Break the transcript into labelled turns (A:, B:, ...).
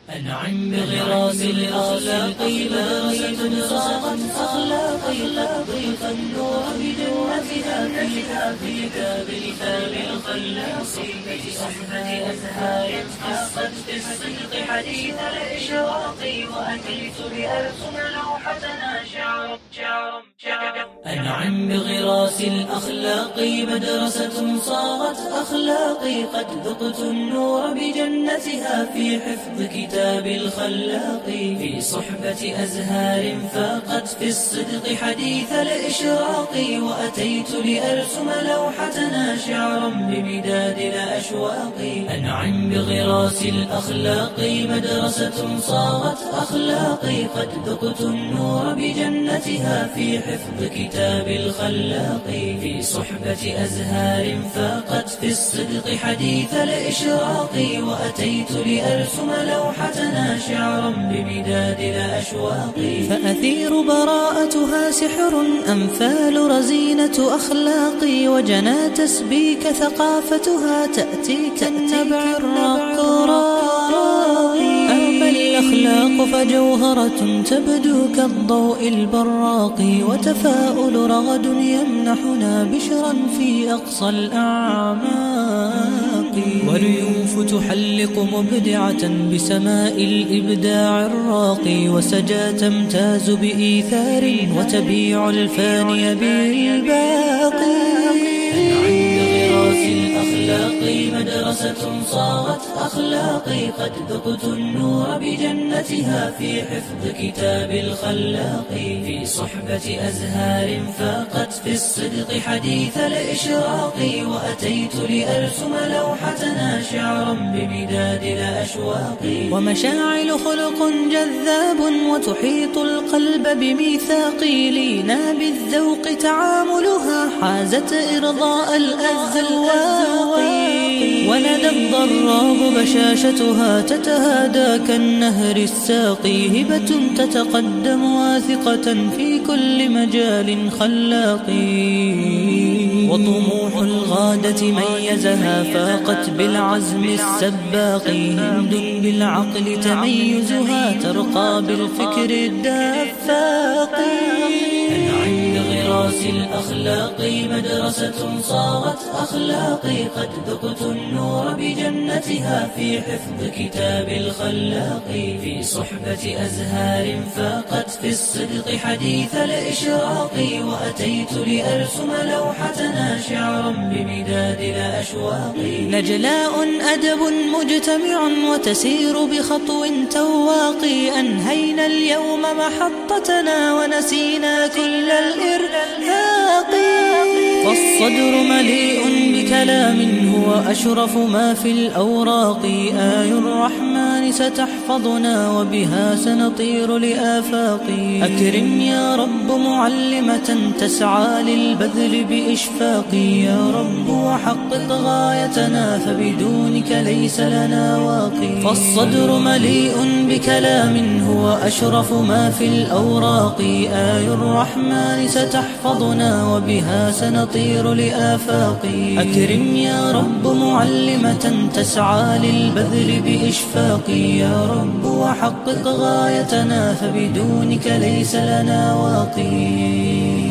A: أنعم بغراس الأخلاق مدرسة صاغت أخلاقي ضيف النور بجنتها في كتاب الخلاق بصحبة أزهار قصت في الصدق حديث الإشراق وأتيت لأرسم لوحتنا شعر. أنعم بغراس الأخلاق مدرسة صاغت أخلاقي قد ذقت النور بجنتها في حفظ كتاب الخلاق في صحبة أزهار فاقت في الصدق حديث الإشراق وأتيت لأرسم لوحتنا شعرا بمداد الأشواق. أنعم بغراس الأخلاق مدرسة صاغت أخلاقي قد ذقت النور بجنتها في حفظ كتاب الخلاق في صحبة أزهار فاقت في الصدق حديث الإشراق وأتيت لأرسم لوحتنا شعرا بمداد الأشواق.
B: فأثير براءتها سحر أمثال رزينة أخلاقي وجنى تسبيك ثقافتها تأتيك النبع الرقراقي. أما الأخلاق فجوهرة تبدو كالضوء البراق وتفاؤل رغد يمنحنا بشرا في أقصى الأعماق. والريوف تحلق مبدعة بسماء الإبداع الراقي وسجى تمتاز بإيثار وتبيع الفاني بالباقي.
A: الأخلاق مدرسة صاغت أخلاقي قد ذقت النور بجنتها في حفظ كتاب الخلاق في صحبة أزهار فاقت في الصدق حديث الإشراق وأتيت لأرسم لوحتنا شعرا بمداد الأشواق.
B: ومشاعل خلق جذاب وتحيط القلب بميثاقي لينا بالذوق تعاملها حازت إرضاء الأذواق. ولدى الضراب بشاشتها تتهادى كالنهر الساقي هبة تتقدم واثقة في كل مجال خلاقي. وطموح الغادة ميزها فاقت بالعزم السباق. هند بالعقل تميزها ترقى بالفكر الدفاق.
A: أنعم بغراس الأخلاق مدرسة صاغت أخلاقي قد ذقت النور بجنتها في حفظ كتاب الخلاق في صحبة أزهار فاقت في الصدق حديث الإشراق وأتيت لأرسم لوحتنا شعرا بمداد الأشواق.
B: نجلاء أدب مجتمع وتسير بخطو تواقي. أنهينا اليوم محطتنا ونسينا كل الإرهاق. فالصدر مليء بكلام هو أشرف ما في الأوراق. آي الرحمن ستحفظنا وبها سنطير لآفاق. أكرم يا رب معلمة تسعى للبذل بإشفاق. يا رب وحقق غايتنا فبدونك ليس لنا واقي. فالصدر مليء بكلام هو أشرف ما في الأوراق. آي الرحمن ستحفظنا وبها سنطير لآفاق. أكرم يا رب معلمة تسعى للبذل بإشفاق. يا رب وحقق غايتنا فبدونك ليس لنا واقي.